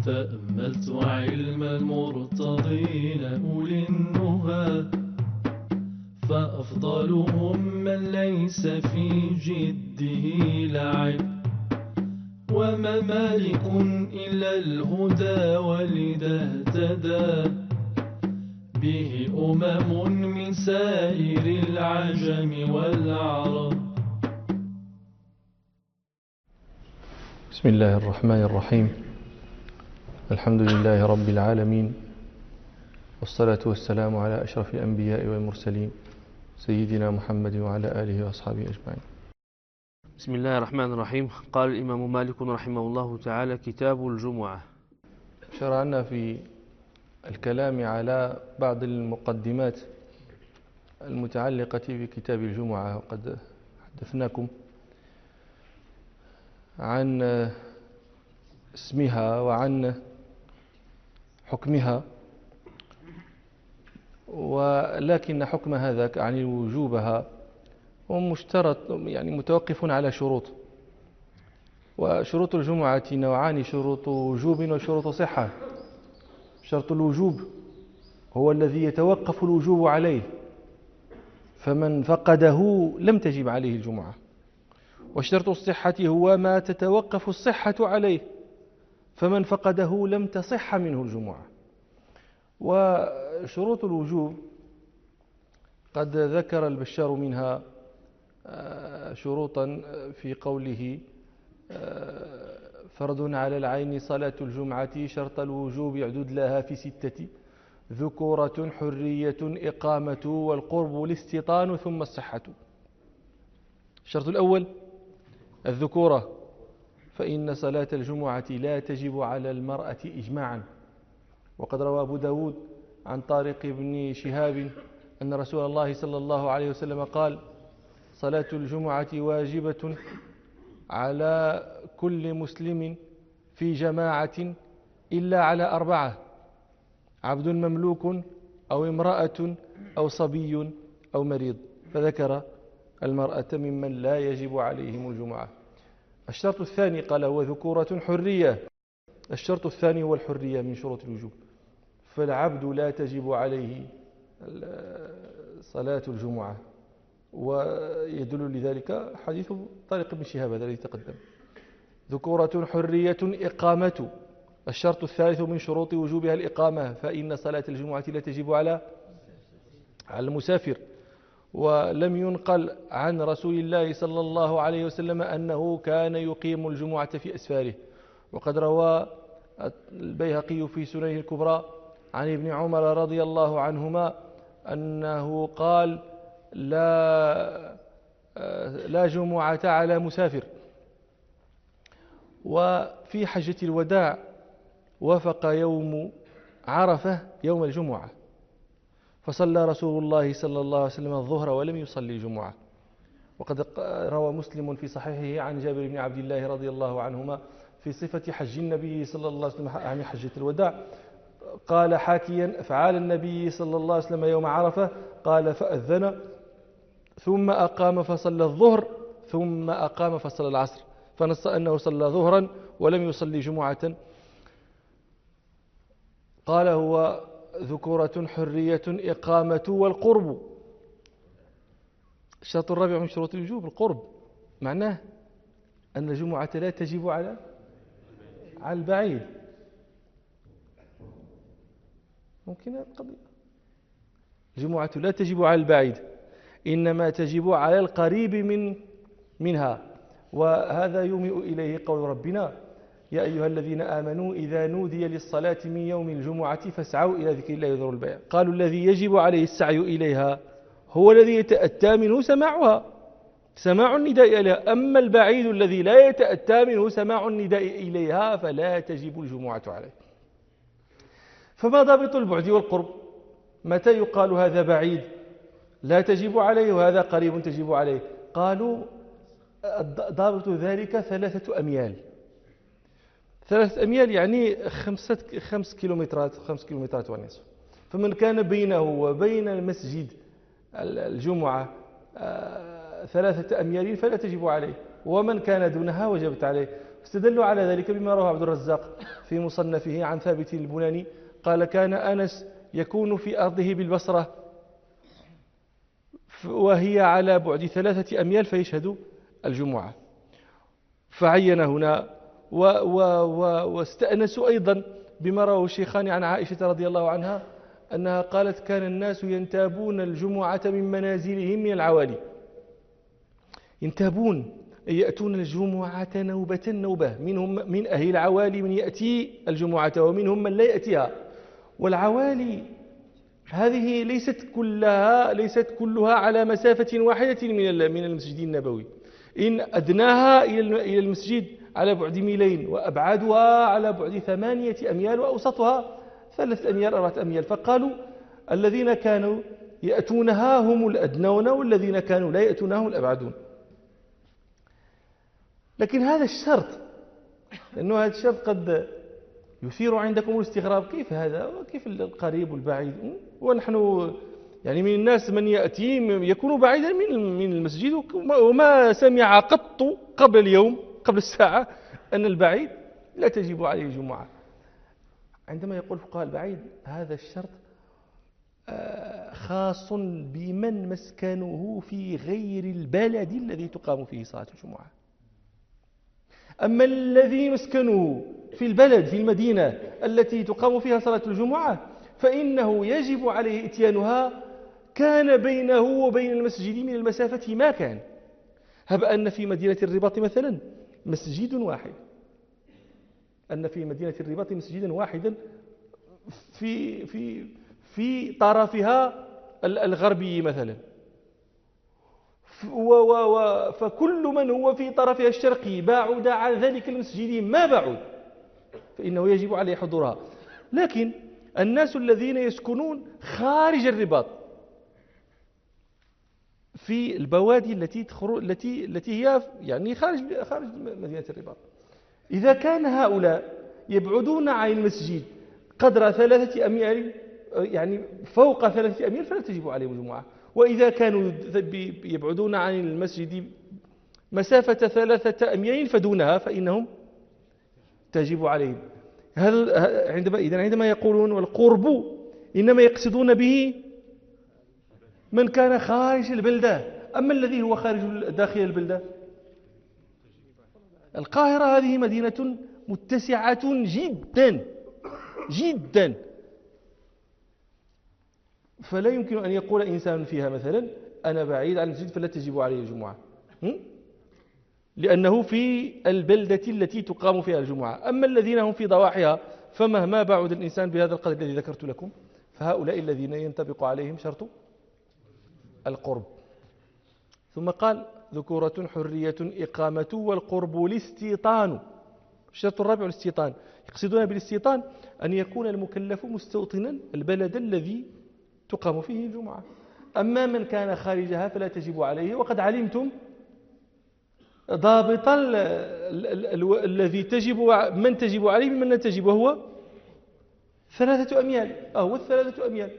تأملت علم المرتضين أولي النهى، فأفضلهم من ليس في جده لعب، وما مالك إلا الهدى ولذا اهتدى به من سائر العجم والعرب. بسم الله الرحمن الرحيم. الحمد لله رب العالمين، والصلاة والسلام على أشرف الأنبياء والمرسلين سيدنا محمد وعلى آله وأصحابه أجمعين. بسم الله الرحمن الرحيم. قال الإمام مالك رحمه الله تعالى: كتاب الجمعة. شرعنا في الكلام على بعض المقدمات المتعلقة بكتاب الجمعة، وقد حدثناكم عن اسمها وعن حكمها، ولكن حكم هذا عن وجوبها ومشترط، يعني متوقف على شروط. وشروط الجمعة نوعان: شروط وجوب وشروط صحة. شرط الوجوب هو الذي يتوقف الوجوب عليه، فمن فقده لم تجب عليه الجمعة. وشرط الصحة هو ما تتوقف الصحة عليه، فمن فقده لم تصح منه الجمعة. وشروط الوجوب قد ذكر البشار منها شروطا في قوله: فرض على العين صلاة الجمعة، شرط الوجوب يعدد لها في 6: ذكورة، حرية، إقامة، والقرب، الاستيطان، ثم الصحة. الشرط الأول الذكورة، فإن صلاة الجمعة لا تجب على المرأة إجماعا. وقد روى أبو داود عن طارق بن شهاب أن رسول الله صلى الله عليه وسلم قال: صلاة الجمعة واجبة على كل مسلم في جماعة إلا على 4: عبد مملوك، أو امرأة، أو صبي، أو مريض. فذكر المرأة ممن لا يجب عليهم الجمعة. الشرط الثاني قال: هو ذكورة، حرية. الشرط الثاني هو الحرية من شروط الوجوب، فالعبد لا تجب عليه صلاة الجمعة، ويدل لذلك حديث طارق بن شهاب الذي تقدم. ذكورة، حرية، إقامة. الشرط الثالث من شروط وجوبها الإقامة، فإن صلاة الجمعة لا تجب على المسافر. ولم ينقل عن رسول الله صلى الله عليه وسلم أنه كان يقيم الجمعة في أسفاره. وقد روى البيهقي في سننه الكبرى عن ابن عمر رضي الله عنهما أنه قال: لا جمعة على مسافر. وفي حجة الوداع وافق يوم عرفة يوم الجمعة، فصلى رسول الله صلى الله عليه وسلم الظهر ولم يصلي الجمعة. وقد روى مسلم في صحيحه عن جابر بن عبد الله رضي الله عنهما في صفة حج النبي صلى الله عليه وسلم عن حجة الوداع، قال حاكيا أفعال النبي صلى الله عليه وسلم يوم عرفة، قال: فأذن ثم أقام فصلى الظهر ثم أقام فصلى العصر، فنص أنه صلى ظهرا ولم يصلي جمعة. قال: هو ذكورة، حرية، إقامة، والقرب. الشرط الرابع من شروط الوجوب القرب، معناه أن الجمعة لا تجب على البعيد. ممكن القضية الجمعة لا تجب على البعيد، إنما تجب على القريب منها. وهذا يومئ إليه قول ربنا: يا أيها الذين آمنوا إذا نودي للصلاة من يوم الجمعة فاسعوا إلى ذكر الله وذروا البيع. قالوا: الذي يجب عليه السعي إليها هو الذي يتأتى منه سماع النداء إليها، أما البعيد الذي لا يتأتى منه سماع النداء إليها فلا تجب الجمعة عليه. فما ضابط البعد والقرب؟ متى يقال هذا بعيد لا تجب عليه وهذا قريب تجب عليه؟ قالوا: ضابط ذلك 3 أميال. 3 أميال يعني 5 كيلومترات، 5 كيلومترات ونصف. فمن كان بينه وبين المسجد الجمعة 3 أميال فلا تجب عليه، ومن كان دونها وجبت عليه. استدلوا على ذلك بما رواه عبد الرزاق في مصنفه عن ثابت البناني قال كان أنس يكون في أرضه بالبصرة وهي على بعد 3 أميال فيشهد الجمعة، فعين هنا واستأنسوا أيضا بما رواه الشيخان عن عائشة رضي الله عنها أنها قالت كان الناس ينتابون الجمعة من منازلهم من العوالي، ينتابون يأتون الجمعة نوبة منهم من أهل العوالي من يأتي الجمعة ومنهم من لا يأتيها. والعوالي هذه ليست كلها على مسافة واحدة من المسجد النبوي، إن أدناها إلى المسجد على بعد 2 ميل وأبعادها على بعد 8 أميال وأوسطها 3 أميال 4 أميال، فقالوا الذين كانوا يأتونها هم الأدنون والذين كانوا لا يأتونها هم الأبعدون. لكن هذا الشرط، لأنه هذا الشرط قد يثير عندكم الاستغراب، كيف هذا وكيف القريب والبعيد؟ ونحن يعني من الناس من يأتي يكون بعيدا من المسجد وما سمع قط قبل اليوم قبل الساعة أن البعيد لا تجب عليه الجمعة. عندما يقول فقهاء البعيد هذا الشرط خاص بمن مسكنه في غير البلد الذي تقام فيه صلاة الجمعة. أما الذي مسكنه في البلد في المدينة التي تقام فيها صلاة الجمعة فإنه يجب عليه إتيانها كان بينه وبين المسجد من المسافة ما كان. هب أن في مدينة الرباط مثلا مسجد واحد، أن في مدينة الرباط مسجدا واحدا في طرفها الغربي مثلا، فكل من هو في طرفها الشرقي بعد عن ذلك المسجد ما بعد فإنه يجب عليه حضورها. لكن الناس الذين يسكنون خارج الرباط في البوادي التي هي يعني خارج مدينة الرباط، إذا كان هؤلاء يبعدون عن المسجد قدر 3 أميال يعني فوق 3 أميال فلا تجب عليهم الجمعة، وإذا كانوا يبعدون عن المسجد مسافة 3 أميال فدونها فإنهم تجب عليهم. عندما يقولون والقرب إنما يقصدون به من كان خارج البلدة، أما الذي هو خارج داخل البلدة. القاهرة هذه مدينة متسعة جدا جدا، فلا يمكن أن يقول إنسان فيها مثلا أنا بعيد عن المسجد فلا تجب عليه الجمعة، لأنه في البلدة التي تقام فيها الجمعة. أما الذين هم في ضواحيها فمهما بعد الإنسان بهذا القدر الذي ذكرت لكم فهؤلاء الذين ينطبق عليهم شرط القرب. ثم قال ذكورة حرية إقامة والقرب الاستيطان. الشرط الرابع الاستيطان، يقصدون بالاستيطان أن يكون المكلف مستوطنا البلد الذي تقام فيه الجمعة. أما من كان خارجها فلا تجب عليه، وقد علمتم ضابطا الذي من تجب عليه ممن لا تجب، وهو 3 أميال هو 3 أميال.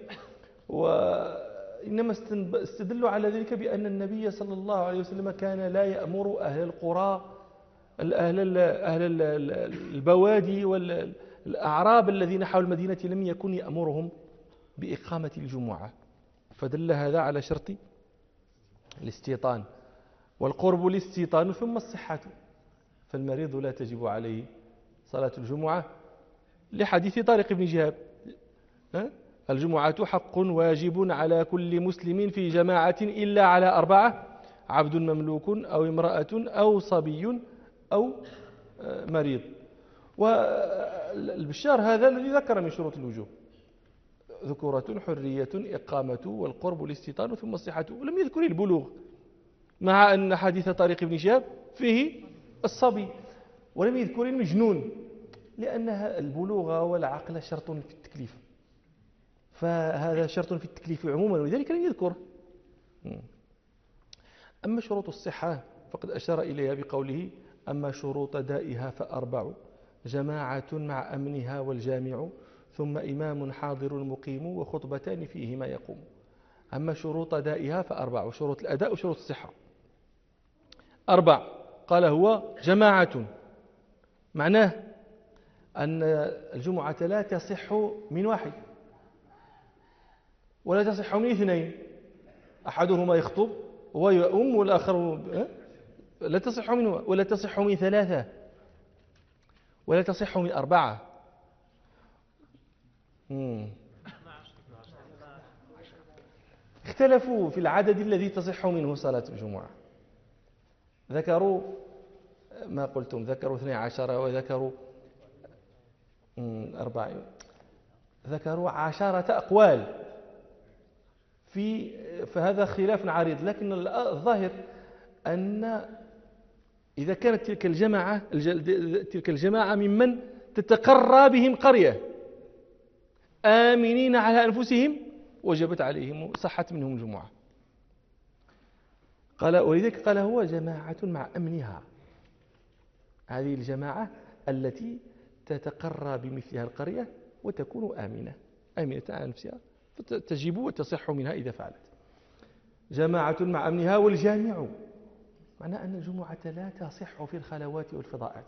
وإنما استدلوا على ذلك بأن النبي صلى الله عليه وسلم كان لا يأمر أهل القرى أهل البوادي والأعراب الذين حول المدينة لم يكن يأمرهم بإقامة الجمعة، فدل هذا على شرط الاستيطان. والقرب الاستيطان ثم الصحة، فالمريض لا تجب عليه صلاة الجمعة لحديث طارق بن شهاب الجمعة حق واجب على كل مسلم في جماعة إلا على 4: عبد مملوك أو امرأة أو صبي أو مريض. والبشار هذا الذي ذكر من شروط الوجوب: ذكورة حرية إقامة والقرب الاستيطان ثم الصحة، ولم يذكر البلوغ، مع أن حديث طارق بن شهاب فيه الصبي، ولم يذكر المجنون لأن البلوغ والعقل شرط في التكليف، فهذا شرط في التكليف عموما ولذلك لم يذكره. أما شروط الصحة فقد أشار إليها بقوله: أما شروط دائها ف4: جماعة مع أمنها والجامع، ثم إمام حاضر مقيم، وخطبتان فيهما يقوم. أما شروط دائها ف4: شروط الأداء وشروط الصحة 4. قال هو جماعة معناه أن الجمعة لا تصح من واحد ولا تصح من اثنين، أحدهما يخطب ويؤم والآخر لا تصح من، ولا تصح من ثلاثة، ولا تصح من أربعة. اختلفوا في العدد الذي تصح منه صلاة الجمعة. ذكروا ما قلتم، ذكروا 12 وذكروا 40، ذكروا 10 أقوال فهذا خلاف عريض. لكن الظاهر أن إذا كانت تلك الجماعة ممن تتقرى بهم قرية آمنين على أنفسهم وجبت عليهم، صحت منهم الجمعة. قال ولذلك قال هو جماعة مع أمنها، هذه الجماعة التي تتقرى بمثلها القرية وتكون آمنة على نفسها فتجب وتصح منها إذا فعلت. جماعة مع أمنها. والجامع معنى أن الجمعة لا تصح في الخلوات والفضاءات،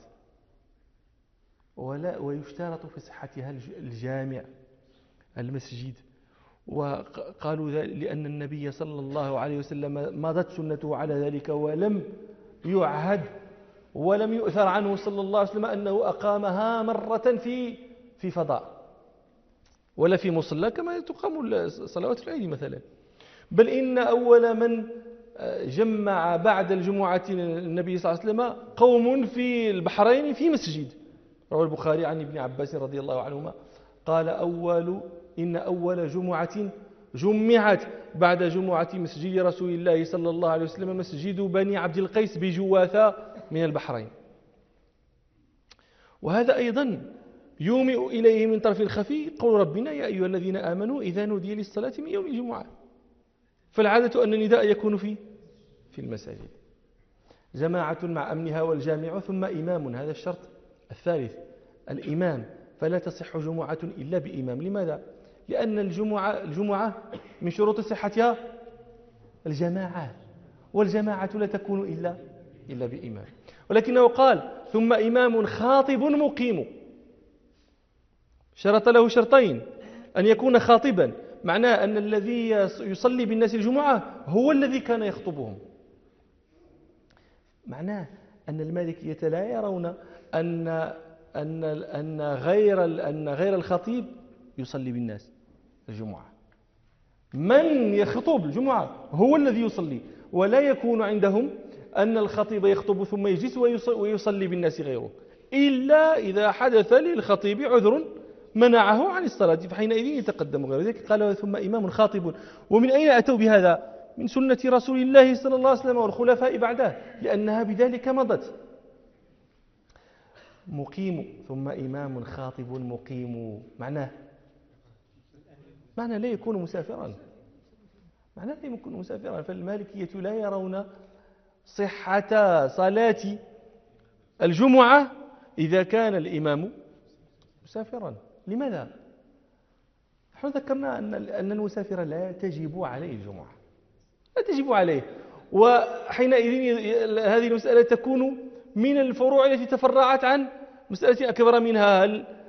ويشترط في صحتها الجامع المسجد. وقالوا لأن النبي صلى الله عليه وسلم مضت سنته على ذلك ولم يعهد ولم يؤثر عنه صلى الله عليه وسلم أنه أقامها مرة في فضاء ولا في مصلى كما تقام صلوات العيد مثلا. بل إن أول من جمع بعد الجمعة النبي صلى الله عليه وسلم قوم في البحرين في مسجد. روى البخاري عن ابن عباس رضي الله عنهما قال إن أول جمعة جمعت بعد جمعة مسجد رسول الله صلى الله عليه وسلم مسجد بني عبد القيس بجواثة من البحرين. وهذا أيضا يومئ إليه من طرف الخفي قول ربنا يا أيها الذين آمنوا إذا نودي للصلاة من يوم الجمعة. فالعادة أن النداء يكون في المساجد. جماعة مع أمنها والجامع. ثم إمام، هذا الشرط الثالث الإمام، فلا تصح جمعة إلا بإمام. لماذا؟ لأن الجمعة من شروط صحتها الجماعة، والجماعة لا تكون إلا بإمام. ولكنه قال ثم إمام خاطب مقيم، شرط له شرطين: أن يكون خاطبا، معناه أن الذي يصلي بالناس الجمعة هو الذي كان يخطبهم. معناه أن المالكية لا يرون أن غير الخطيب يصلي بالناس الجمعة. من يخطب الجمعة هو الذي يصلي، ولا يكون عندهم أن الخطيب يخطب ثم يجلس ويصلي بالناس غيره، إلا إذا حدث للخطيب عذر منعه عن الصلاة، فحينئذ يتقدم غيره. ذلك قال ثم إمام خاطب. ومن أين أتوا بهذا؟ من سنة رسول الله صلى الله عليه وسلم والخلفاء بعده، لأنها بذلك مضت. مقيم، ثم إمام خاطب مقيم، معناه لا يكون مسافرا، فالمالكية لا يرون صحة صلاة الجمعة إذا كان الإمام مسافرا. لماذا؟ نحن ذكرنا أن المسافر لا تجب عليه الجمعة، لا تجب عليه. وحينئذ هذه المسألة تكون من الفروع التي تفرعت عن مسألة أكبر منها: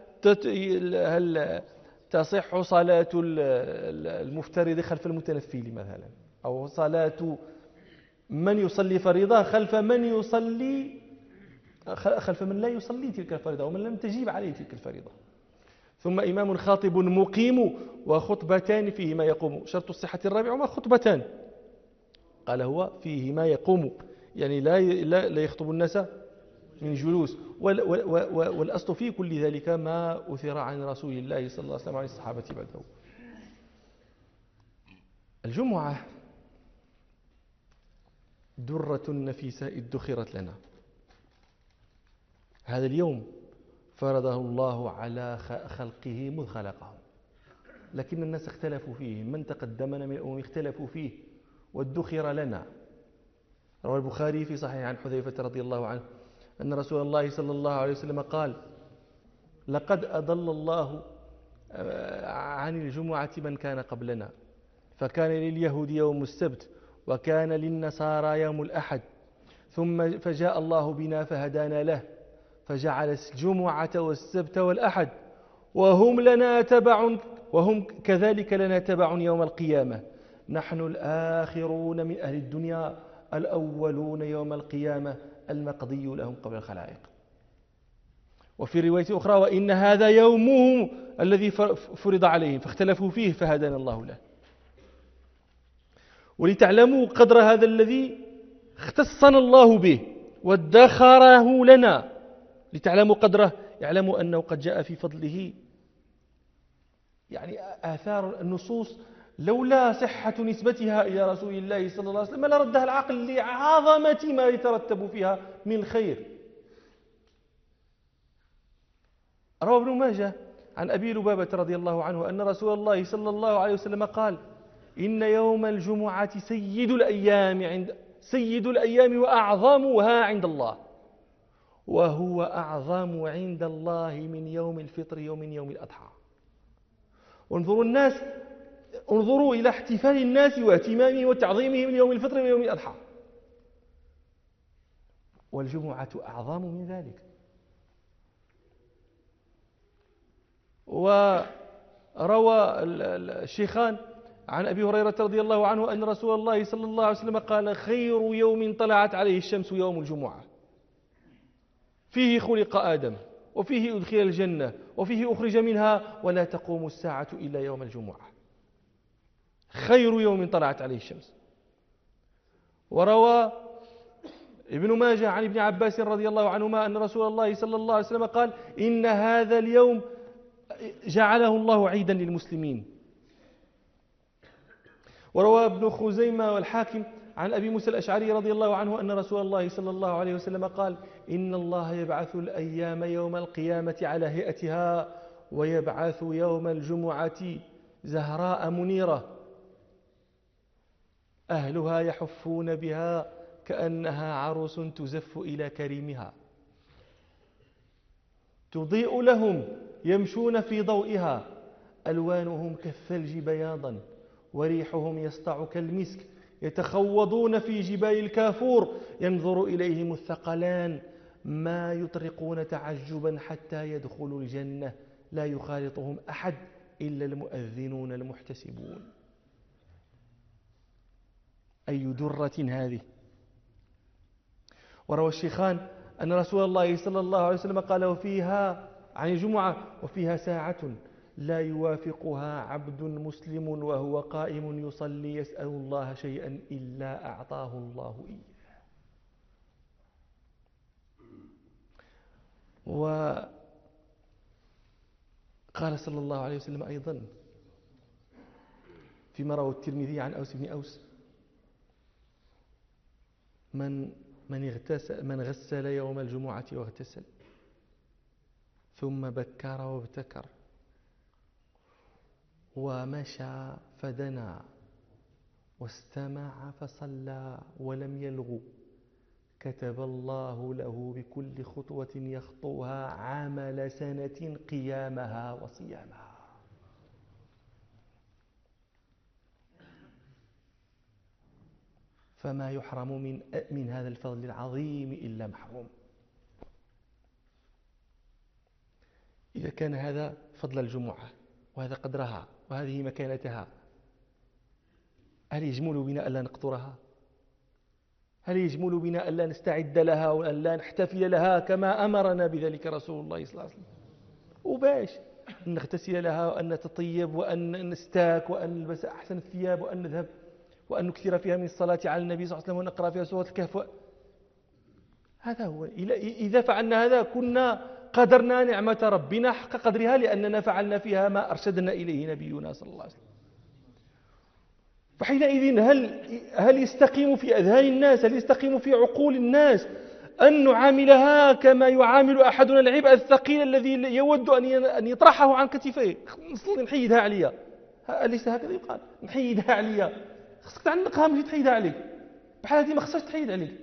هل تصح صلاة المفترض خلف المتنفل مثلا، أو صلاة من يصلي فريضة خلف من لا يصلي تلك الفريضة ومن لم تجيب عليه تلك الفريضة. ثم إمام خاطب مقيم وخطبتان فيه ما يقوم. شرط الصحة الرابع ما خطبتان، قال هو فيه ما يقوم، يعني لا يخطب الناس من جلوس. والأصل في كل ذلك ما أثر عن رسول الله صلى الله عليه وسلم عن الصحابة بعده. الجمعة درة نفيسة ادخرت لنا. هذا اليوم فرضه الله على خلقه مذ خلقه، لكن الناس اختلفوا فيه، من تقدمنا من الأمم اختلفوا فيه وادخر لنا. روى البخاري في صحيح عن حذيفة رضي الله عنه أن رسول الله صلى الله عليه وسلم قال: لقد أضل الله عن الجمعة من كان قبلنا، فكان لليهود يوم السبت وكان للنصارى يوم الأحد، ثم فجاء الله بنا فهدانا له، فجعل الجمعة والسبت والأحد وهم لنا تبع، وهم كذلك لنا تبع يوم القيامة، نحن الآخرون من أهل الدنيا الأولون يوم القيامة المقضي لهم قبل الخلائق. وفي رواية أخرى وإن هذا يومهم الذي فرض عليهم فاختلفوا فيه فهدانا الله له. ولتعلموا قدر هذا الذي اختصنا الله به وادخره لنا، لتعلموا قدره، يعلموا أنه قد جاء في فضله يعني آثار النصوص لولا صحة نسبتها إلى رسول الله صلى الله عليه وسلم لردها العقل لعظمة ما يترتب فيها من الخير. روى ابن ماجه عن أبي لبابة رضي الله عنه أن رسول الله صلى الله عليه وسلم قال إن يوم الجمعة سيد الأيام وأعظمها عند الله، وهو أعظم عند الله من يوم الفطر ومن يوم الأضحى. انظروا إلى احتفال الناس واهتمامهم وتعظيمهم من يوم الفطر ويوم الأضحى، والجمعة أعظم من ذلك. وروى الشيخان عن أبي هريرة رضي الله عنه أن رسول الله صلى الله عليه وسلم قال خير يوم طلعت عليه الشمس يوم الجمعة، فيه خلق آدم وفيه أدخل الجنة وفيه أخرج منها ولا تقوم الساعة إلا يوم الجمعة، خير يوم طلعت عليه الشمس. وروى ابن ماجه عن ابن عباس رضي الله عنهما أن رسول الله صلى الله عليه وسلم قال إن هذا اليوم جعله الله عيدا للمسلمين. وروى ابن خزيمة والحاكم عن أبي موسى الأشعري رضي الله عنه أن رسول الله صلى الله عليه وسلم قال إن الله يبعث الأيام يوم القيامة على هيئتها، ويبعث يوم الجمعة زهراء منيرة أهلها يحفون بها كأنها عروس تزف إلى كريمها، تضيء لهم يمشون في ضوئها، ألوانهم كالثلج بياضا وريحهم يسطع كالمسك، يتخوضون في جبال الكافور ينظر إليهم الثقلان ما يطرقون تعجبا حتى يدخلوا الجنة لا يخالطهم أحد إلا المؤذنون المحتسبون. أي درة هذه. وروى الشيخان أن رسول الله صلى الله عليه وسلم قال وفيها عن الجمعة وفيها ساعة لا يوافقها عبد مسلم وهو قائم يصلي يسأل الله شيئا إلا أعطاه الله إياه. وقال صلى الله عليه وسلم أيضا فيما روى الترمذي عن أوس بن أوس من غسل يوم الجمعة واغتسل ثم بكر وابتكر ومشى فدنا واستمع فصلى ولم يلغ كتب الله له بكل خطوة يخطوها عمل سنة قيامها وصيامها. فما يحرم من هذا الفضل العظيم إلا محروم. إذا كان هذا فضل الجمعة وهذا قدرها وهذه مكانتها، هل يجمل بنا ألا نقدرها؟ هل يجمل بنا ألا نستعد لها وأن لا نحتفل لها كما أمرنا بذلك رسول الله صلى الله عليه وسلم؟ وباش أن نغتسل لها وأن نتطيب وأن نستاك وأن نلبس أحسن الثياب وأن نذهب وأن نكثر فيها من الصلاة على النبي صلى الله عليه وسلم ونقرأ فيها سورة الكهف. هذا هو. إذا فعلنا هذا كنا قدرنا نعمة ربنا حق قدرها، لأننا فعلنا فيها ما أرشدنا إليه نبينا صلى الله عليه وسلم. فحينئذ هل يستقيم في أذهان الناس، هل يستقيم في عقول الناس أن نعاملها كما يعامل أحدنا العبء الثقيل الذي يود أن يطرحه عن كتفيه؟ نحيدها عليا، أليس هكذا يقال؟ نحيدها عليا، خصك تعلقها ماشي تحيدها عليك، بحال هذه ما خصهاش تحيد عليك.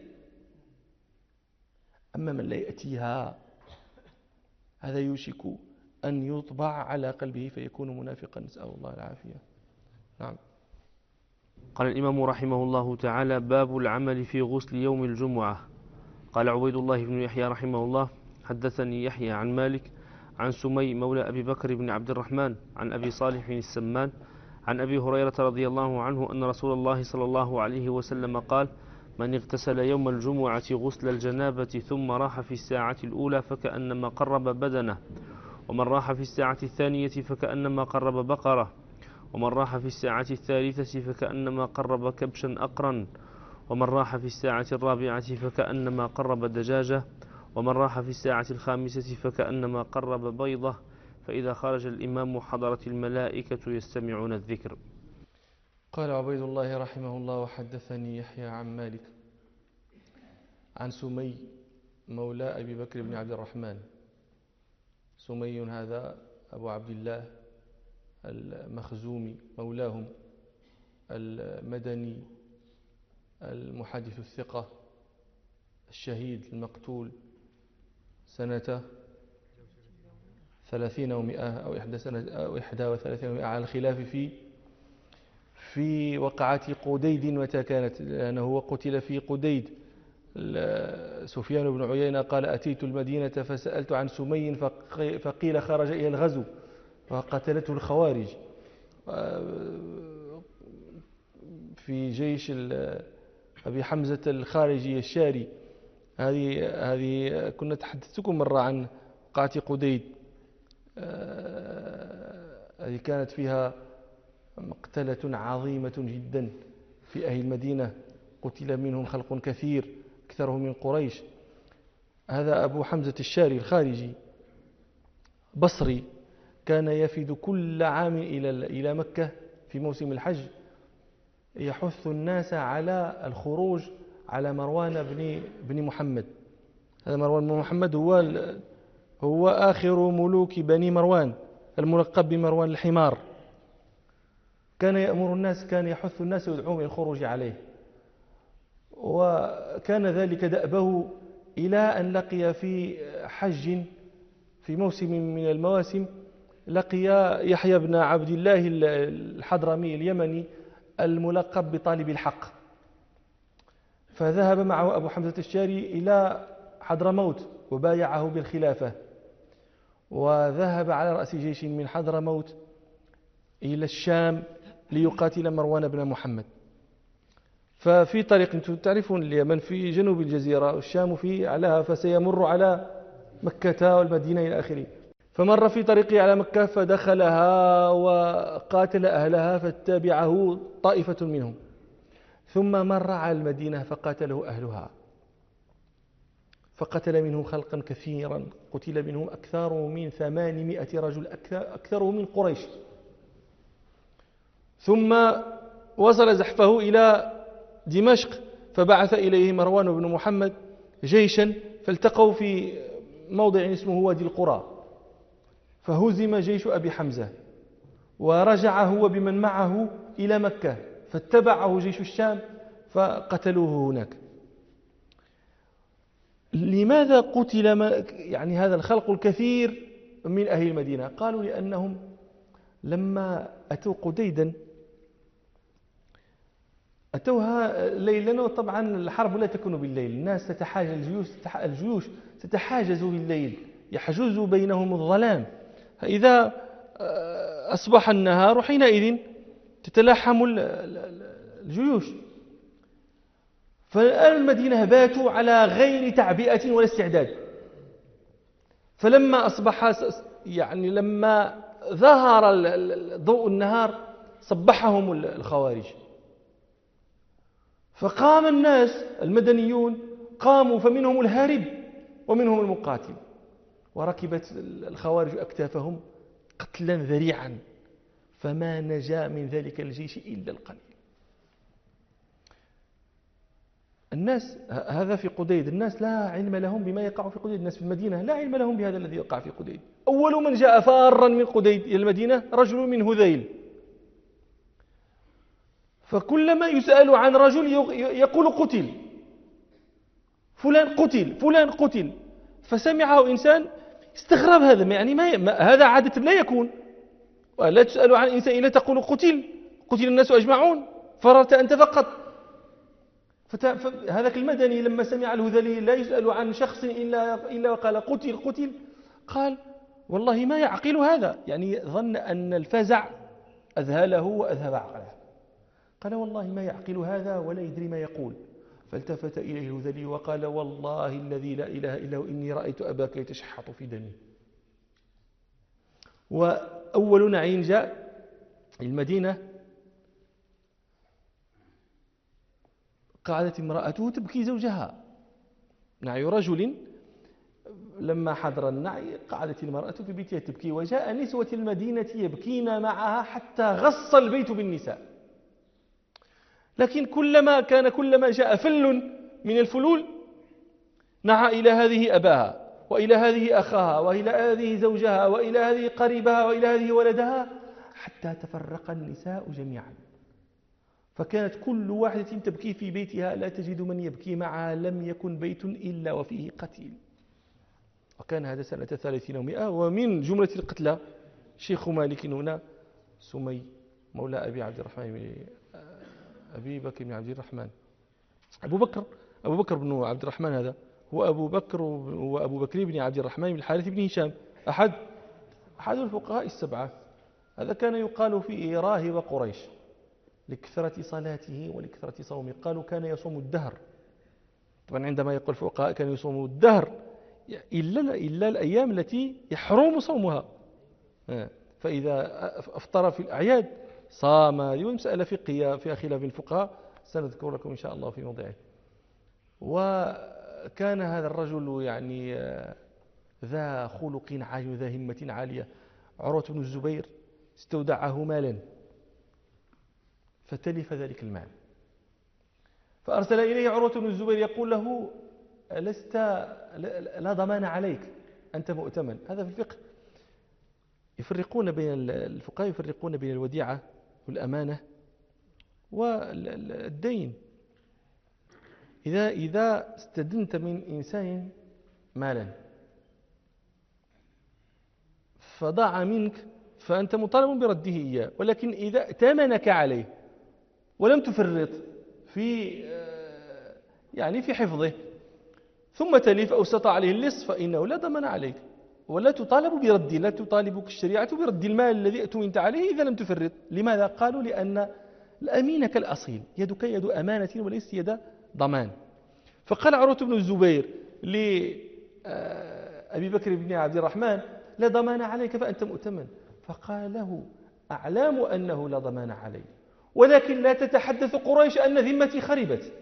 أما من لا يأتيها هذا يوشك أن يطبع على قلبه فيكون منافقا، نسأل الله العافية. نعم. قال الإمام رحمه الله تعالى: باب العمل في غسل يوم الجمعة. قال عبيد الله بن يحيى رحمه الله: حدثني يحيى عن مالك عن سمي مولى أبي بكر بن عبد الرحمن عن أبي صالح السمان عن أبي هريرة رضي الله عنه أن رسول الله صلى الله عليه وسلم قال: من اغتسل يوم الجمعة غسل الجنابة ثم راح في الساعة الأولى فكأنما قرب بدنه، ومن راح في الساعة الثانية فكأنما قرب بقرة، ومن راح في الساعة الثالثة فكأنما قرب كبشا أقرا، ومن راح في الساعة الرابعة فكأنما قرب دجاجة، ومن راح في الساعة الخامسة فكأنما قرب بيضة، فإذا خرج الإمام حضرت الملائكة يستمعون الذكر. قال عبيد الله رحمه الله: وحدثني يحيى عن مالك عن سمي مولى أبي بكر بن عبد الرحمن. سمي هذا أبو عبد الله المخزومي مولاهم المدني المحدث الثقة الشهيد المقتول سنة 30 و100 أو 31 على الخلاف في وقعة قديد متى كانت، لأنه قتل في قديد. سفيان بن عيينة قال: أتيت المدينة فسألت عن سمي فقيل خرج إلى الغزو فقتلته الخوارج في جيش أبي حمزة الخارجي الشاري. هذه كنا تحدثتكم مرة عن وقعة قديد. هذه كانت فيها مقتلة عظيمة جدا في أهل المدينة، قتل منهم خلق كثير أكثرهم من قريش. هذا أبو حمزة الشاري الخارجي بصري، كان يفد كل عام إلى مكة في موسم الحج، يحث الناس على الخروج على مروان بن محمد. هذا مروان بن محمد هو آخر ملوك بني مروان، الملقب بمروان الحمار. كان يأمر الناس، كان يحث الناس ويدعوهم إلى الخروج عليه، وكان ذلك دأبه إلى أن لقي في حج في موسم من المواسم، لقي يحيى بن عبد الله الحضرمي اليمني الملقب بطالب الحق، فذهب معه أبو حمزة الشاري إلى حضرموت وبايعه بالخلافة، وذهب على رأس جيش من حضرموت إلى الشام ليقاتل مروان بن محمد. ففي طريق، أنتم تعرفون اليمن في جنوب الجزيرة والشام في أعلاها، فسيمر على مكة والمدينة إلى آخره. فمر في طريقه على مكة فدخلها وقاتل أهلها فاتبعه طائفة منهم، ثم مر على المدينة فقاتله أهلها فقتل منهم خلقا كثيرا، قتل منهم أكثر من 800 رجل، أكثرهم من قريش. ثم وصل زحفه إلى دمشق، فبعث إليه مروان بن محمد جيشا، فالتقوا في موضع اسمه وادي القرى، فهزم جيش أبي حمزة ورجع هو بمن معه إلى مكة، فاتبعه جيش الشام فقتلوه هناك. لماذا قتل يعني هذا الخلق الكثير من أهل المدينة؟ قالوا لأنهم لما أتوا قديدا أتوها ليلا، وطبعا الحرب لا تكون بالليل، الناس تتحاجز، الجيوش تتحاجز بالليل، يحجز بينهم الظلام، فإذا أصبح النهار حينئذ تتلاحم الجيوش. فالآن المدينة باتوا على غير تعبئة ولا استعداد، فلما أصبح يعني لما ظهر ضوء النهار صبحهم الخوارج، فقام الناس المدنيون قاموا، فمنهم الهارب ومنهم المقاتل، وركبت الخوارج أكتافهم قتلا ذريعا، فما نجا من ذلك الجيش إلا القليل. الناس هذا في قديد، الناس لا علم لهم بما يقع في قديد، الناس في المدينة لا علم لهم بهذا الذي يقع في قديد. أول من جاء فارا من قديد إلى المدينة رجل من هذيل، فكلما يسأل عن رجل يقول قتل فلان، قتل فلان، قتل. فسمعه إنسان استغرب هذا، يعني هذا عادة لا يكون، ولا تسأل عن إنسان إلا تقول قتل الناس أجمعون، فررت أنت فقط. فهذاك المدني لما سمع الهذلي لا يسأل عن شخص إلا وقال قتل، قال والله ما يعقل هذا، يعني ظن أن الفزع أذهله وأذهب عقله، قال والله ما يعقل هذا ولا يدري ما يقول. فالتفت إليه الهذلي وقال والله الذي لا إله إلا هو إني رأيت أباك يتشحط في دمي. وأول نعيم جاء المدينة قعدت امرأته تبكي زوجها، نعي رجل لما حضر النعي قعدت المرأة في بيتها تبكي، وجاء نسوة المدينة يبكين معها حتى غص البيت بالنساء. لكن كلما جاء فل من الفلول نعى إلى هذه أباها وإلى هذه أخاها وإلى هذه زوجها وإلى هذه قريبها وإلى هذه ولدها حتى تفرق النساء جميعا، فكانت كل واحدة تبكي في بيتها لا تجد من يبكي معها، لم يكن بيت إلا وفيه قتيل. وكان هذا سنة 300، ومن جملة القتلى شيخ مالك هنا سمي مولى أبي بكر بن عبد الرحمن. أبو بكر بن عبد الرحمن هذا هو أبو بكر بن عبد الرحمن بن الحارث بن هشام، أحد الفقهاء السبعة. هذا كان يقال فيه راهب قريش لكثرة صلاته ولكثرة صومه، قالوا كان يصوم الدهر. طبعا عندما يقول الفقهاء كان يصوم الدهر إلا الأيام التي يحرم صومها، فإذا أفطر في الأعياد صام. هذه مسألة فقهية فيها خلاف الفقهاء سنذكر لكم إن شاء الله في موضعه. وكان هذا الرجل يعني ذا خلق عالي ذا همة عالية. عروة بن الزبير استودعه مالا فتلف ذلك المال، فأرسل إليه عروة بن الزبير يقول له لا ضمان عليك، أنت مؤتمن. هذا في الفقه يفرقون بين الفقهاء يفرقون بين الوديعة والأمانة والدين. إذا استدنت من إنسان مالا فضاع منك فأنت مطالب برده إياه، ولكن إذا ائتمنك عليه ولم تفرط في حفظه ثم تلف أو استطاع عليه اللص فإنه لا ضمان عليك ولا تطالب برده، لا تطالبك الشريعة برد المال الذي أتمنت عليه إذا لم تفرط. لماذا؟ قالوا لأن الأمين كالأصيل، يدك يد أمانة وليس يد ضمان. فقال عروة بن الزبير لأبي بكر بن عبد الرحمن لا ضمان عليك فأنت مؤتمن. فقال له أعلام أنه لا ضمان علي، ولكن لا تتحدث قريش أن ذمتي خربت.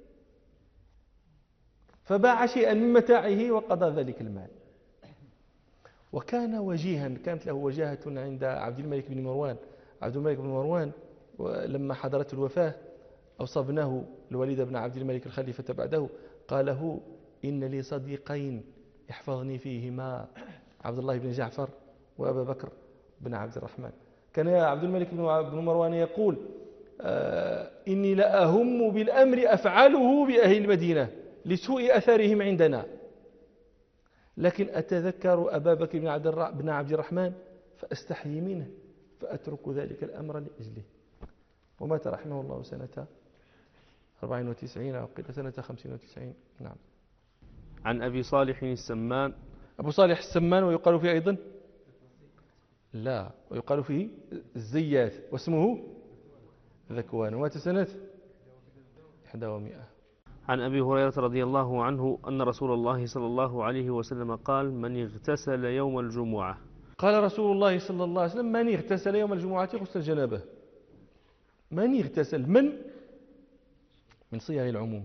فباع شيئا من متاعه وقضى ذلك المال. وكان وجيها، كانت له وجاهة عند عبد الملك بن مروان. ولما حضرت الوفاة أوصى ابنه الوليد بن عبد الملك الخليفة بعده، قال له إن لي صديقين يحفظني فيهما عبد الله بن جعفر وأبا بكر بن عبد الرحمن. كان عبد الملك بن مروان يقول إني لأهم بالأمر أفعله بأهل المدينة لسوء أثرهم عندنا، لكن أتذكر أبا بكر بن عبد الرحمن فأستحيي منه فأترك ذلك الأمر لأجله. ومات رحمه الله سنة 94 أو قيل سنة 95. نعم. عن أبي صالح السمان. أبو صالح السمان ويقال فيه أيضا لا، ويقال فيه الزيات واسمه ذكوان، ومات سنة 100. عن أبي هريرة رضي الله عنه أن رسول الله صلى الله عليه وسلم قال من اغتسل يوم الجمعة. قال رسول الله صلى الله عليه وسلم من اغتسل يوم الجمعة غسل الجنابة. من يغتسل من صيغ العموم.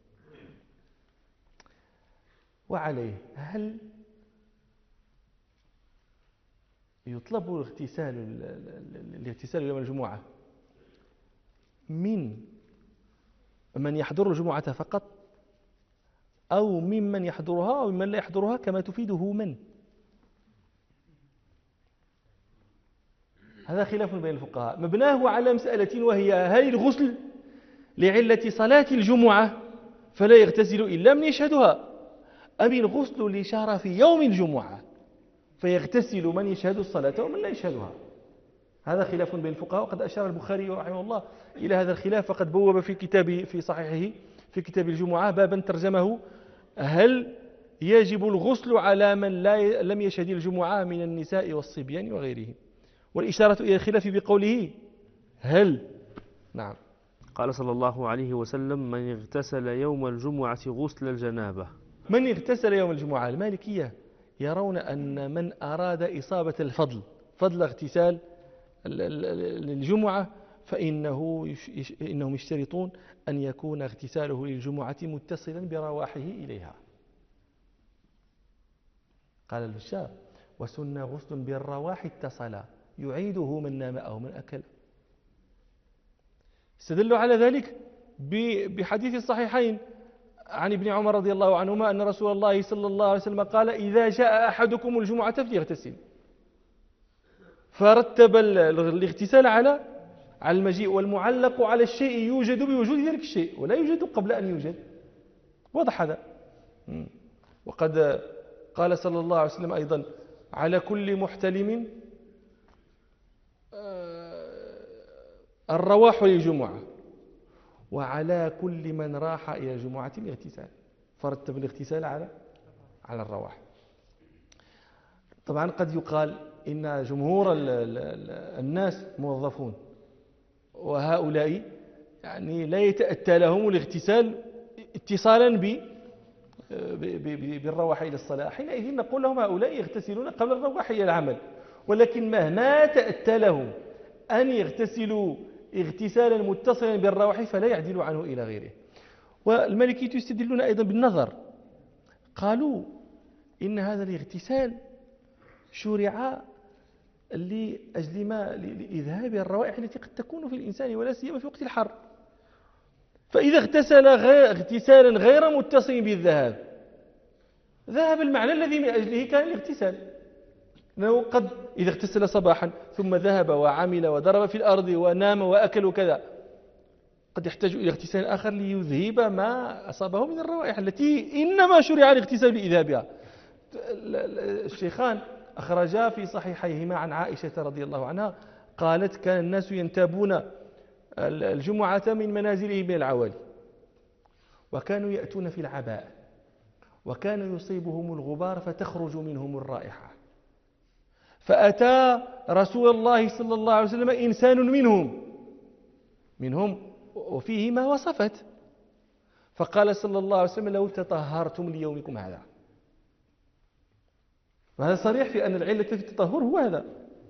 وعليه هل يطلب الاغتسال يوم الجمعة من يحضر الجمعة فقط أو ممن يحضرها أو ممن لا يحضرها كما تفيده من؟ هذا خلاف بين الفقهاء مبناه على مسألة وهي هل الغسل لعلة صلاة الجمعة فلا يغتسل إلا من يشهدها، أم الغسل لشرف يوم الجمعة فيغتسل من يشهد الصلاة ومن لا يشهدها؟ هذا خلاف بين الفقهاء، وقد أشار البخاري رحمه الله إلى هذا الخلاف، فقد بوب في كتابه في صحيحه في كتاب الجمعة بابا ترجمه: هل يجب الغسل على من لم يشهد الجمعة من النساء والصبيان وغيرهم؟ والإشارة إلى الخلاف بقوله هل. نعم. قال صلى الله عليه وسلم: من اغتسل يوم الجمعة غسل الجنابة. من اغتسل يوم الجمعة، المالكية يرون أن من أراد إصابة الفضل، فضل اغتسال الجمعة، فإنهم يشترطون أن يكون اغتساله للجمعة متصلا برواحه إليها. قال البشار: وسن غسل بالرواح اتصلا يعيده من نام أو من أكل. استدلوا على ذلك بحديث الصحيحين عن ابن عمر رضي الله عنهما أن رسول الله صلى الله عليه وسلم قال: إذا جاء أحدكم الجمعة فليغتسل. فرتب الاغتسال على المجيء، والمعلق على الشيء يوجد بوجود ذلك الشيء ولا يوجد قبل أن يوجد. واضح هذا. وقد قال صلى الله عليه وسلم أيضا: على كل محتلم الرواح للجمعة، وعلى كل من راح إلى الجمعة الاغتسال. فرتب الاغتسال على الرواح. طبعا قد يقال إن جمهور الناس موظفون، وهؤلاء يعني لا يتأتى لهم الاغتسال اتصالا بالرواح إلى الصلاة. حينئذ نقول لهم هؤلاء يغتسلون قبل الرواح إلى العمل، ولكن مهما تأتى لهم أن يغتسلوا اغتسالا متصلا بالرواح فلا يعدل عنه إلى غيره. والمالكية يستدلون أيضا بالنظر. قالوا إن هذا الاغتسال شرع لإذهاب الروائح التي قد تكون في الإنسان ولا سيما في وقت الحر. فإذا اغتسل اغتسالا غير متصل بالذهاب ذهب المعنى الذي من أجله كان الاغتسال. لأنه قد إذا اغتسل صباحا ثم ذهب وعمل وضرب في الأرض ونام وأكل وكذا، قد يحتاج إلى اغتسال آخر ليذهب ما أصابه من الروائح التي إنما شرع الاغتسال لإذهابها. الشيخان أخرجا في صحيحيهما عن عائشة رضي الله عنها قالت: كان الناس ينتابون الجمعة من منازلهم من العوالي، وكانوا يأتون في العباء، وكان يصيبهم الغبار فتخرج منهم الرائحة. فأتى رسول الله صلى الله عليه وسلم إنسان منهم وفيه ما وصفت، فقال صلى الله عليه وسلم: لو تطهرتم ليومكم هذا. وهذا صريح في أن العلة في التطهر هو هذا.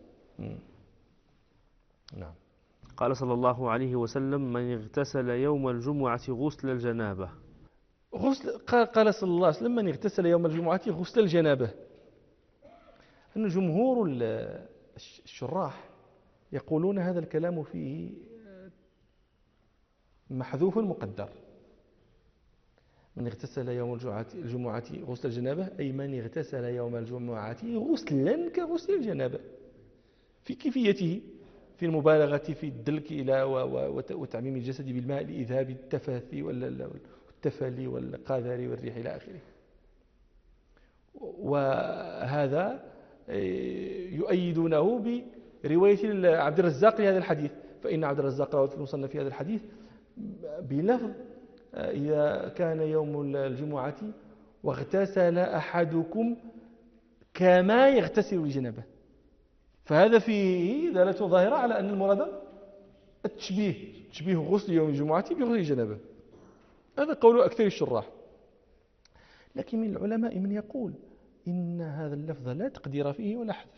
نعم. قال صلى الله عليه وسلم: من اغتسل يوم الجمعة غسل الجنابة. قال صلى الله عليه وسلم: من اغتسل يوم الجمعة غسل الجنابة. أن جمهور الشراح يقولون هذا الكلام فيه محذوف مقدر. من اغتسل يوم الجمعة غسل الجنابة، أي من اغتسل يوم الجمعة غسلا كغسل الجنابة في كيفيته، في المبالغة في الدلك إلى وتعميم الجسد بالماء لإذهاب التفاثي والتفلي والقاذر والريح إلى آخره. وهذا يؤيدونه برواية عبد الرزاق لهذا الحديث، فإن عبد الرزاق روى في المصنف في هذا الحديث بلفظ: إذا كان يوم الجمعة واغتسل أحدكم كما يغتسل الجنابة. فهذا فيه دلالة ظاهرة على أن المراد تشبيه غسل يوم الجمعة بغسل الجنابة. هذا قول أكثر الشراح. لكن من العلماء من يقول إن هذا اللفظ لا تقدير فيه ولا حذف.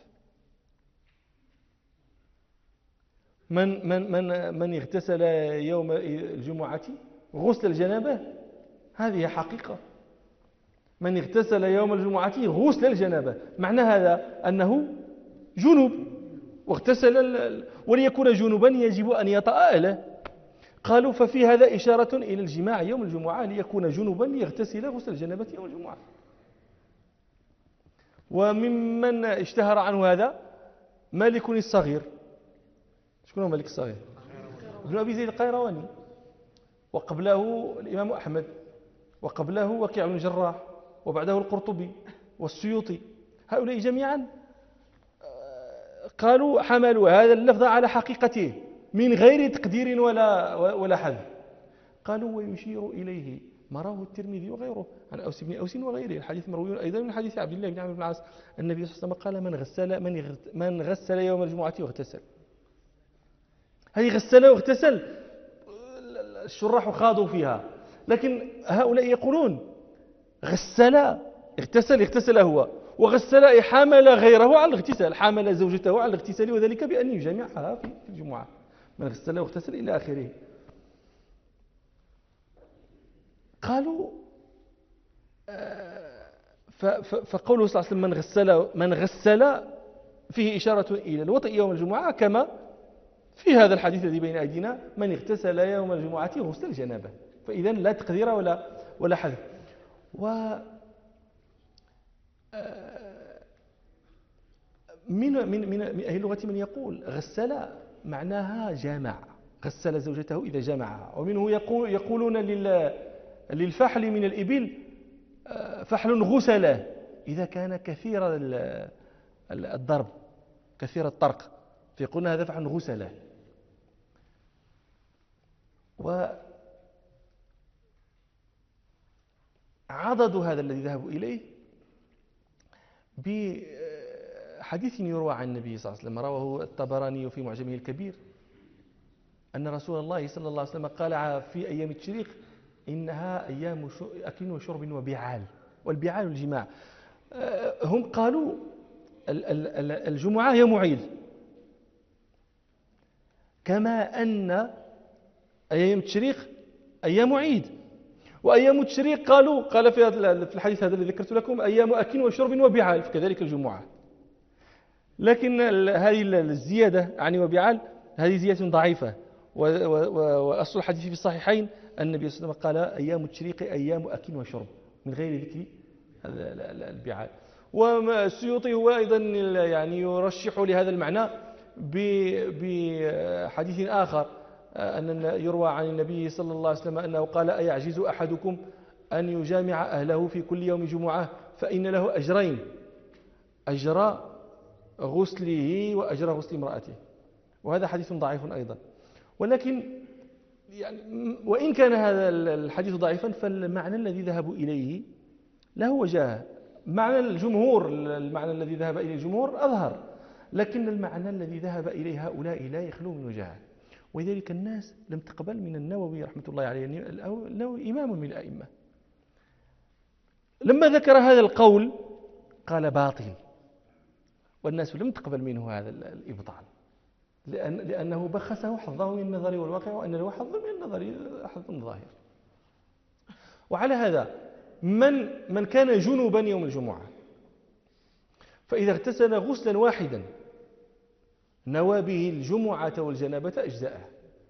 من اغتسل يوم الجمعة غسل الجنابة، هذه حقيقة. من اغتسل يوم الجمعة غسل الجنابة، معنى هذا أنه جنوب واغتسل، وليكون جنوبا يجب أن يطأ أهله. قالوا ففي هذا إشارة إلى الجماع يوم الجمعة ليكون جنوبا ليغتسل غسل الجنابة يوم الجمعة. وممن اشتهر عنه هذا مالك الصغير. شكون هو مالك الصغير؟ ابن أبي زيد القيرواني، وقبله الإمام أحمد، وقبله وكيع بن الجراح، وبعده القرطبي والسيوطي. هؤلاء جميعا قالوا حملوا هذا اللفظ على حقيقته من غير تقدير ولا حذف. قالوا ويشير إليه ما رواه الترمذي وغيره عن أوس بن أوس وغيره. الحديث مروي أيضا من حديث عبد الله بن عمرو بن العاص النبي صلى الله عليه وسلم قال من غسل يوم الجمعة واغتسل. هذه غسل واغتسل الشراح خاضوا فيها، لكن هؤلاء يقولون غسل اغتسل هو، وغسل حامل غيره على الاغتسال، حامل زوجته على الاغتسال، وذلك بأن يجامعها في الجمعة. من غسل واغتسل إلى آخره. قالوا فقوله صلى الله عليه وسلم من غسل فيه إشارة إلى الوطئ يوم الجمعة، كما في هذا الحديث الذي بين أيدينا من اغتسل يوم الجمعة غسل الجنابة. فإذا لا تقدير ولا حذف. من أهل اللغة من يقول غسل معناها جامع، غسل زوجته إذا جامعها. ومنه يقولون للفحل من الإبل فحل غسله إذا كان كثير الضرب كثير الطرق، فيقولون هذا فحل غسله. وعضدوا هذا الذي ذهبوا إليه بحديث يروى عن النبي صلى الله عليه وسلم رواه الطبراني في معجمه الكبير أن رسول الله صلى الله عليه وسلم قال في أيام التشريق إنها أيام أكل وشرب وبعال، والبعال الجماع. هم قالوا الجمعة يوم عيد، كما أن أيام التشريق أيام عيد. وأيام التشريق قال في الحديث هذا الذي ذكرت لكم أيام أكل وشرب وبعال، فكذلك الجمعة. لكن هذه الزيادة عن وبعال هذه زيادة ضعيفة، وأصل الحديث في الصحيحين أن النبي صلى الله عليه وسلم قال أيام التشريق أيام أكل وشرب من غير ذكر البعال. والسيوطي هو أيضا يعني يرشح لهذا المعنى بحديث آخر أن يروى عن النبي صلى الله عليه وسلم أنه قال أيعجز أحدكم أن يجامع أهله في كل يوم جمعة فإن له أجرين، أجر غسله وأجر غسل امرأته. وهذا حديث ضعيف أيضا. ولكن يعني وإن كان هذا الحديث ضعيفا فالمعنى الذي ذهبوا إليه له وجاهه. معنى الجمهور، المعنى الذي ذهب إليه الجمهور أظهر، لكن المعنى الذي ذهب إليه هؤلاء لا يخلو من وجاهه. ولذلك الناس لم تقبل من النووي رحمة الله عليه، النووي إمام من الأئمة، لما ذكر هذا القول قال باطل، والناس لم تقبل منه هذا الإبطال، لأنه بخسه حظه من النظر والواقع، وأن له حظ من النظر حظ من الظاهر. وعلى هذا من كان جنوبا يوم الجمعة فإذا اغتسل غسلا واحدا نوى به الجمعة والجنابة أجزاءه،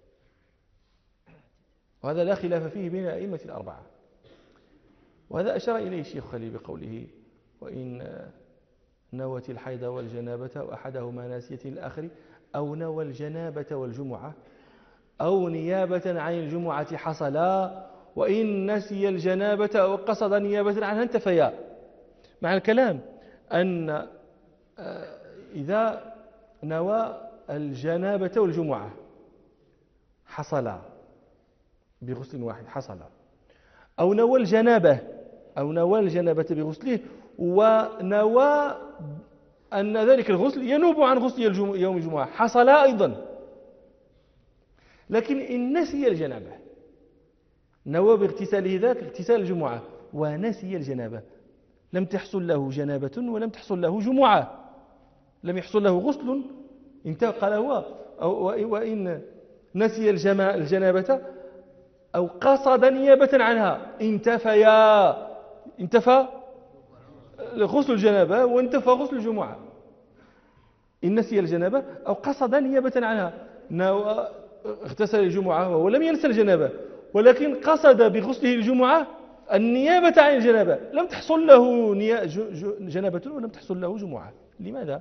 وهذا لا خلاف فيه بين الأئمة الأربعة. وهذا أشار إليه الشيخ خليل بقوله وإن نوت الحيض والجنابة وأحدهما ناسية الآخر أو نوى الجنابة والجمعة أو نيابة عن الجمعة حصلا، وإن نسي الجنابة أو قصد نيابة عنها انتفيا. مع الكلام أن إذا نوى الجنابة والجمعة حصلا بغسل واحد حصلا، أو نوى الجنابة بغسله ونوى أن ذلك الغسل ينوب عن غسل يوم الجمعة حصل أيضا. لكن إن نسي الجنابة نوى باغتساله ذاك اغتسال الجمعة ونسي الجنابة لم تحصل له جنابة ولم تحصل له جمعة، لم يحصل له غسل قال هو وإن نسي الجنابة أو قصد نيابة عنها انتفى غسل الجنابة وانتفى غسل الجمعة. إن نسي الجنابة أو قصد نيابة عنها، اغتسل الجمعة وهو لم ينسى الجنابة ولكن قصد بغسله الجمعة النيابة عن الجنابة، لم تحصل له جنابة ولم تحصل له جمعة. لماذا؟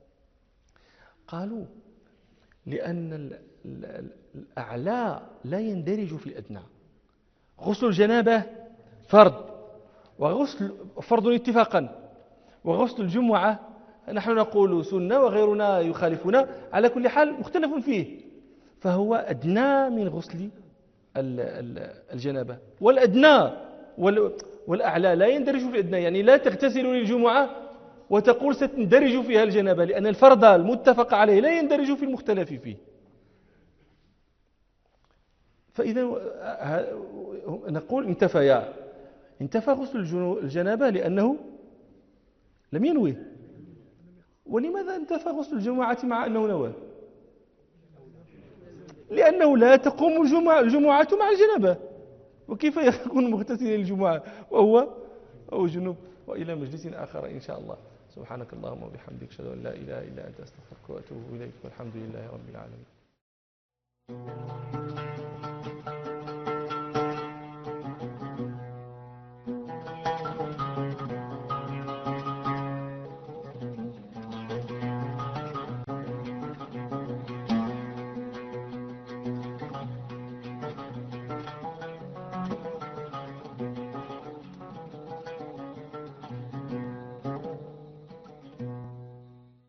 قالوا لأن الأعلى لا يندرج في الأدنى. غسل الجنابة فرض، وغسل فرض اتفاقا، وغسل الجمعة نحن نقول سنة وغيرنا يخالفنا، على كل حال مختلف فيه، فهو أدنى من غسل الجنابة. والأدنى والأعلى لا يندرج في الأدنى، يعني لا تغتسل للجمعة وتقول ستندرج فيها الجنابة، لأن الفرض المتفق عليه لا يندرج في المختلف فيه. فإذا نقول انتفى غسل الجنابة لأنه لم ينوي. ولماذا انتفى غسل الجمعة مع أنه نوى؟ لأنه لا تقوم الجمعة مع الجنابة، وكيف يكون مغتسلا للجمعة وهو جنوب؟ وإلى مجلس آخر إن شاء الله. سبحانك اللهم وبحمدك، أشهد أن لا إله إلا أنت، أستغفرك وأتوب إليك، والحمد لله رب العالمين.